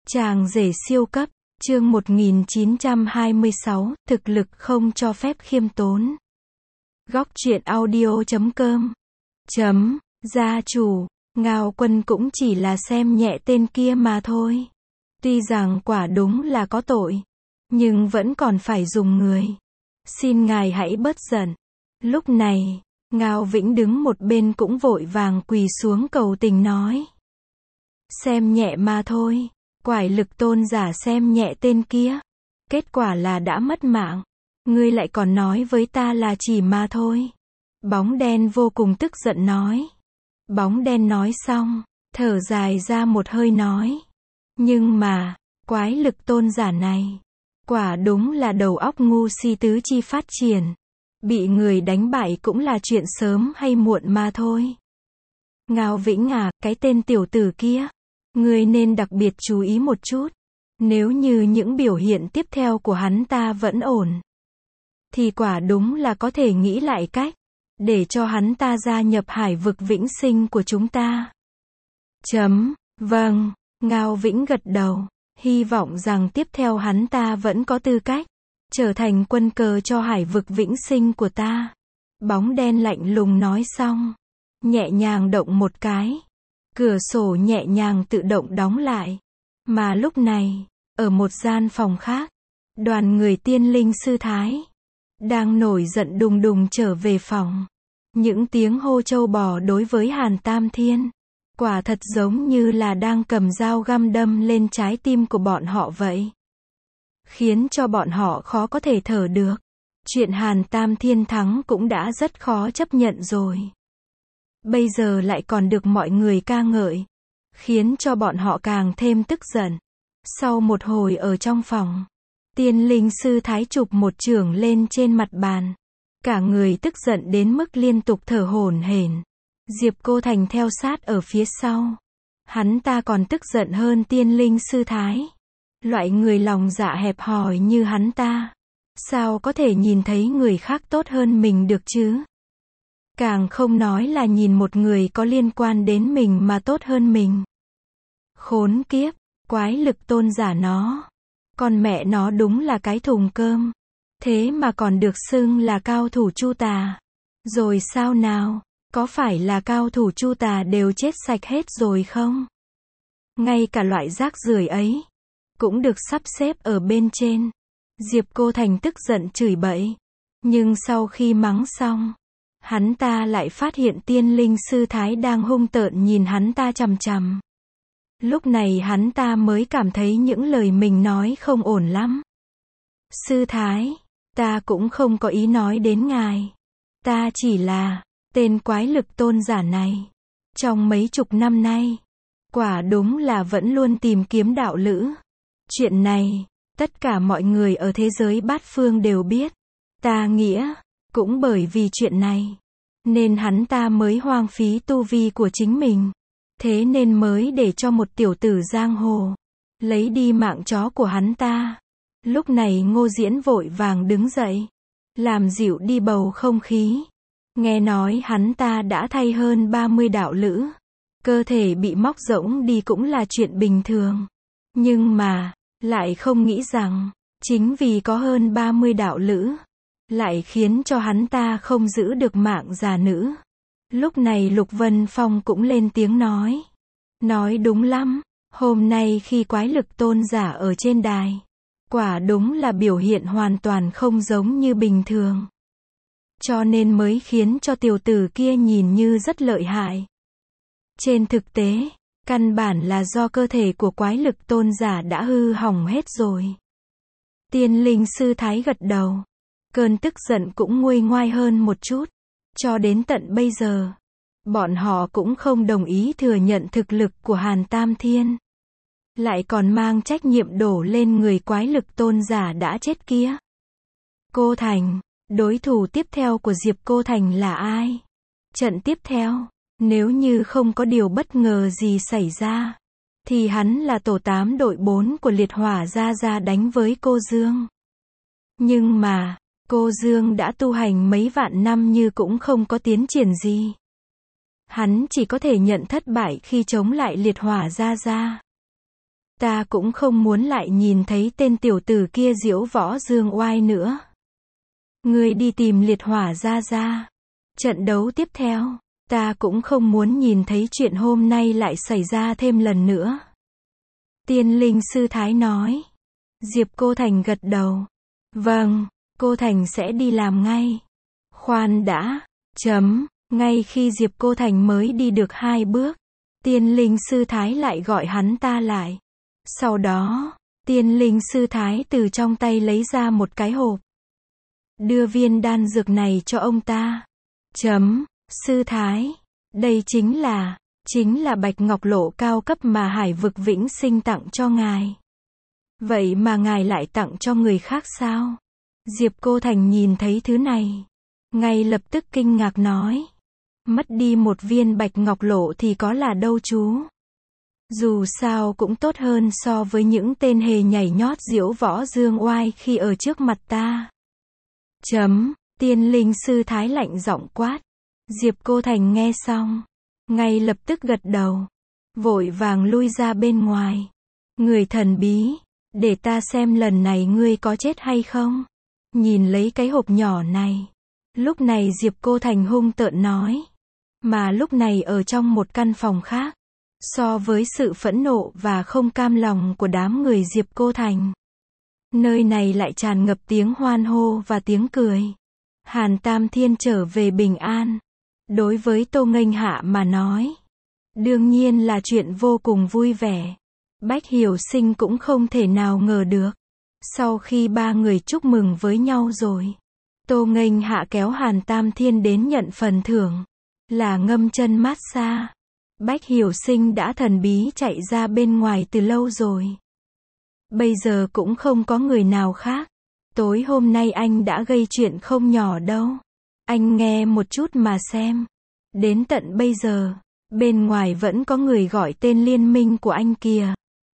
Chàng rể siêu cấp, chương 1926, thực lực không cho phép khiêm tốn. Góc truyện audio.com. Gia chủ, Ngao Quân cũng chỉ là xem nhẹ tên kia mà thôi. Tuy rằng quả đúng là có tội, nhưng vẫn còn phải dùng người. Xin ngài hãy bớt giận. Lúc này, Ngao Vĩnh đứng một bên cũng vội vàng quỳ xuống cầu tình nói. Xem nhẹ mà thôi. Quải Lực tôn giả xem nhẹ tên kia. Kết quả là đã mất mạng. Ngươi lại còn nói với ta là chỉ mà thôi. Bóng đen vô cùng tức giận nói. Bóng đen nói xong, thở dài ra một hơi nói. Nhưng mà, Quái Lực tôn giả này, quả đúng là đầu óc ngu si tứ chi phát triển. Bị người đánh bại cũng là chuyện sớm hay muộn mà thôi. Ngao Vĩnh à, cái tên tiểu tử kia, ngươi nên đặc biệt chú ý một chút. Nếu như những biểu hiện tiếp theo của hắn ta vẫn ổn, thì quả đúng là có thể nghĩ lại cách, để cho hắn ta gia nhập hải vực vĩnh sinh của chúng ta. Vâng, Ngao Vĩnh gật đầu, hy vọng rằng tiếp theo hắn ta vẫn có tư cách, trở thành quân cờ cho hải vực vĩnh sinh của ta. Bóng đen lạnh lùng nói xong, nhẹ nhàng động một cái. Cửa sổ nhẹ nhàng tự động đóng lại. Mà lúc này, ở một gian phòng khác, đoàn người Tiên Linh Sư Thái đang nổi giận đùng đùng trở về phòng. Những tiếng hô trâu bò đối với Hàn Tam Thiên, quả thật giống như là đang cầm dao găm đâm lên trái tim của bọn họ vậy. Khiến cho bọn họ khó có thể thở được. Chuyện Hàn Tam Thiên thắng cũng đã rất khó chấp nhận rồi. Bây giờ lại còn được mọi người ca ngợi, khiến cho bọn họ càng thêm tức giận. Sau một hồi ở trong phòng, Tiên Linh Sư Thái chụp một chưởng lên trên mặt bàn. Cả người tức giận đến mức liên tục thở hổn hển. Diệp Cô Thành theo sát ở phía sau. Hắn ta còn tức giận hơn Tiên Linh Sư Thái. Loại người lòng dạ hẹp hòi như hắn ta, sao có thể nhìn thấy người khác tốt hơn mình được chứ? Càng không nói là nhìn một người có liên quan đến mình mà tốt hơn mình. Khốn kiếp, Quái Lực tôn giả nó. Con mẹ nó đúng là cái thùng cơm. Thế mà còn được xưng là cao thủ Chu Tà. Rồi sao nào? Có phải là cao thủ Chu Tà đều chết sạch hết rồi không? Ngay cả loại rác rưởi ấy cũng được sắp xếp ở bên trên. Diệp Cô Thành tức giận chửi bậy. Nhưng sau khi mắng xong, hắn ta lại phát hiện Tiên Linh Sư Thái đang hung tợn nhìn hắn ta chằm chằm. Lúc này hắn ta mới cảm thấy những lời mình nói không ổn lắm. Sư Thái, ta cũng không có ý nói đến ngài. Ta chỉ là, tên Quái Lực tôn giả này, trong mấy chục năm nay, quả đúng là vẫn luôn tìm kiếm đạo lữ. Chuyện này, tất cả mọi người ở thế giới bát phương đều biết. Ta nghĩa, cũng bởi vì chuyện này, nên hắn ta mới hoang phí tu vi của chính mình. Thế nên mới để cho một tiểu tử giang hồ lấy đi mạng chó của hắn ta. Lúc này Ngô Diễn vội vàng đứng dậy, làm dịu đi bầu không khí. Nghe nói hắn ta đã thay hơn 30 đạo lữ. Cơ thể bị móc rỗng đi cũng là chuyện bình thường. Nhưng mà, lại không nghĩ rằng, chính vì có hơn 30 đạo lữ, lại khiến cho hắn ta không giữ được mạng già nữ. Lúc này Lục Vân Phong cũng lên tiếng nói. Nói đúng lắm, hôm nay khi Quái Lực tôn giả ở trên đài, quả đúng là biểu hiện hoàn toàn không giống như bình thường. Cho nên mới khiến cho tiểu tử kia nhìn như rất lợi hại. Trên thực tế, căn bản là do cơ thể của Quái Lực tôn giả đã hư hỏng hết rồi. Tiên Linh Sư Thái gật đầu. Cơn tức giận cũng nguôi ngoai hơn một chút. Cho đến tận bây giờ, bọn họ cũng không đồng ý thừa nhận thực lực của Hàn Tam Thiên. Lại còn mang trách nhiệm đổ lên người Quái Lực tôn giả đã chết kia. Cô Thành, đối thủ tiếp theo của Diệp Cô Thành là ai? Trận tiếp theo, nếu như không có điều bất ngờ gì xảy ra, thì hắn là tổ 8 đội 4 của Liệt Hỏa Gia Gia đánh với cô Dương. Nhưng mà, cô Dương đã tu hành mấy vạn năm như cũng không có tiến triển gì. Hắn chỉ có thể nhận thất bại khi chống lại Liệt Hỏa Gia Gia. Ta cũng không muốn lại nhìn thấy tên tiểu tử kia diễu võ dương oai nữa. Ngươi đi tìm liệt hỏa ra ra. Trận đấu tiếp theo, ta cũng không muốn nhìn thấy chuyện hôm nay lại xảy ra thêm lần nữa. Tiên linh sư thái nói. Diệp Cô Thành gật đầu. Vâng, cô Thành sẽ đi làm ngay. Khoan đã. Ngay khi Diệp Cô Thành mới đi được 2 bước, tiên linh sư thái lại gọi hắn ta lại. Sau đó, tiên linh sư thái từ trong tay lấy ra một cái hộp. Đưa viên đan dược này cho ông ta. Sư thái, đây chính là bạch ngọc lộ cao cấp mà Hải vực Vĩnh Sinh tặng cho ngài. Vậy mà ngài lại tặng cho người khác sao? Diệp Cô Thành nhìn thấy thứ này, ngay lập tức kinh ngạc nói. Mất đi một viên bạch ngọc lộ thì có là đâu chú. Dù sao cũng tốt hơn so với những tên hề nhảy nhót diễu võ dương oai khi ở trước mặt ta. Tiên linh sư thái lạnh giọng quát. Diệp Cô Thành nghe xong, ngay lập tức gật đầu, vội vàng lui ra bên ngoài. Người thần bí, để ta xem lần này ngươi có chết hay không. Nhìn lấy cái hộp nhỏ này. Lúc này Diệp Cô Thành hung tợn nói. Mà lúc này ở trong một căn phòng khác, so với sự phẫn nộ và không cam lòng của đám người Diệp Cô Thành, nơi này lại tràn ngập tiếng hoan hô và tiếng cười. Hàn Tam Thiên trở về bình an. Đối với Tô Nghênh Hạ mà nói, đương nhiên là chuyện vô cùng vui vẻ. Bách Hiểu Sinh cũng không thể nào ngờ được. Sau khi 3 người chúc mừng với nhau rồi, Tô Nghênh Hạ kéo Hàn Tam Thiên đến nhận phần thưởng, là ngâm chân massage. Bách Hiểu Sinh đã thần bí chạy ra bên ngoài từ lâu rồi. Bây giờ cũng không có người nào khác. Tối hôm nay anh đã gây chuyện không nhỏ đâu. Anh nghe một chút mà xem. Đến tận bây giờ, bên ngoài vẫn có người gọi tên liên minh của anh kìa.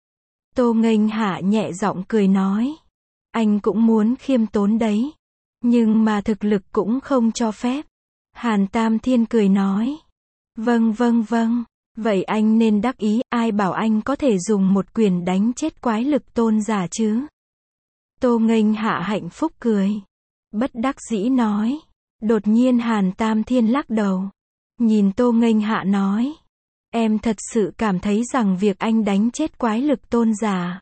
Tô Nghênh Hạ nhẹ giọng cười nói. Anh cũng muốn khiêm tốn đấy. Nhưng mà thực lực cũng không cho phép. Hàn Tam Thiên cười nói. Vâng. Vậy anh nên đắc ý, ai bảo anh có thể dùng một quyền đánh chết quái lực tôn giả chứ? Tô Nghênh Hạ hạnh phúc cười. Bất đắc dĩ nói. Đột nhiên Hàn Tam Thiên lắc đầu. Nhìn Tô Nghênh Hạ nói. Em thật sự cảm thấy rằng việc anh đánh chết quái lực tôn giả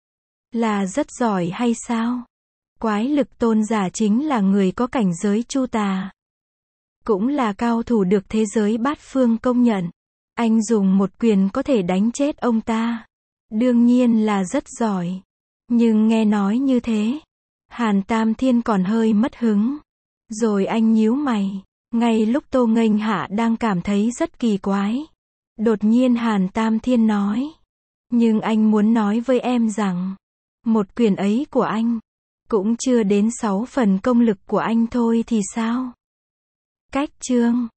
là rất giỏi hay sao? Quái lực tôn giả chính là người có cảnh giới chu tà. Cũng là cao thủ được thế giới bát phương công nhận. Anh dùng một quyền có thể đánh chết ông ta. Đương nhiên là rất giỏi. Nhưng nghe nói như thế, Hàn Tam Thiên còn hơi mất hứng. Rồi anh nhíu mày. Ngay lúc Tô Nghênh Hạ đang cảm thấy rất kỳ quái, đột nhiên Hàn Tam Thiên nói. Nhưng anh muốn nói với em rằng, một quyền ấy của anh cũng chưa đến 6 phần công lực của anh thôi thì sao? Cách chương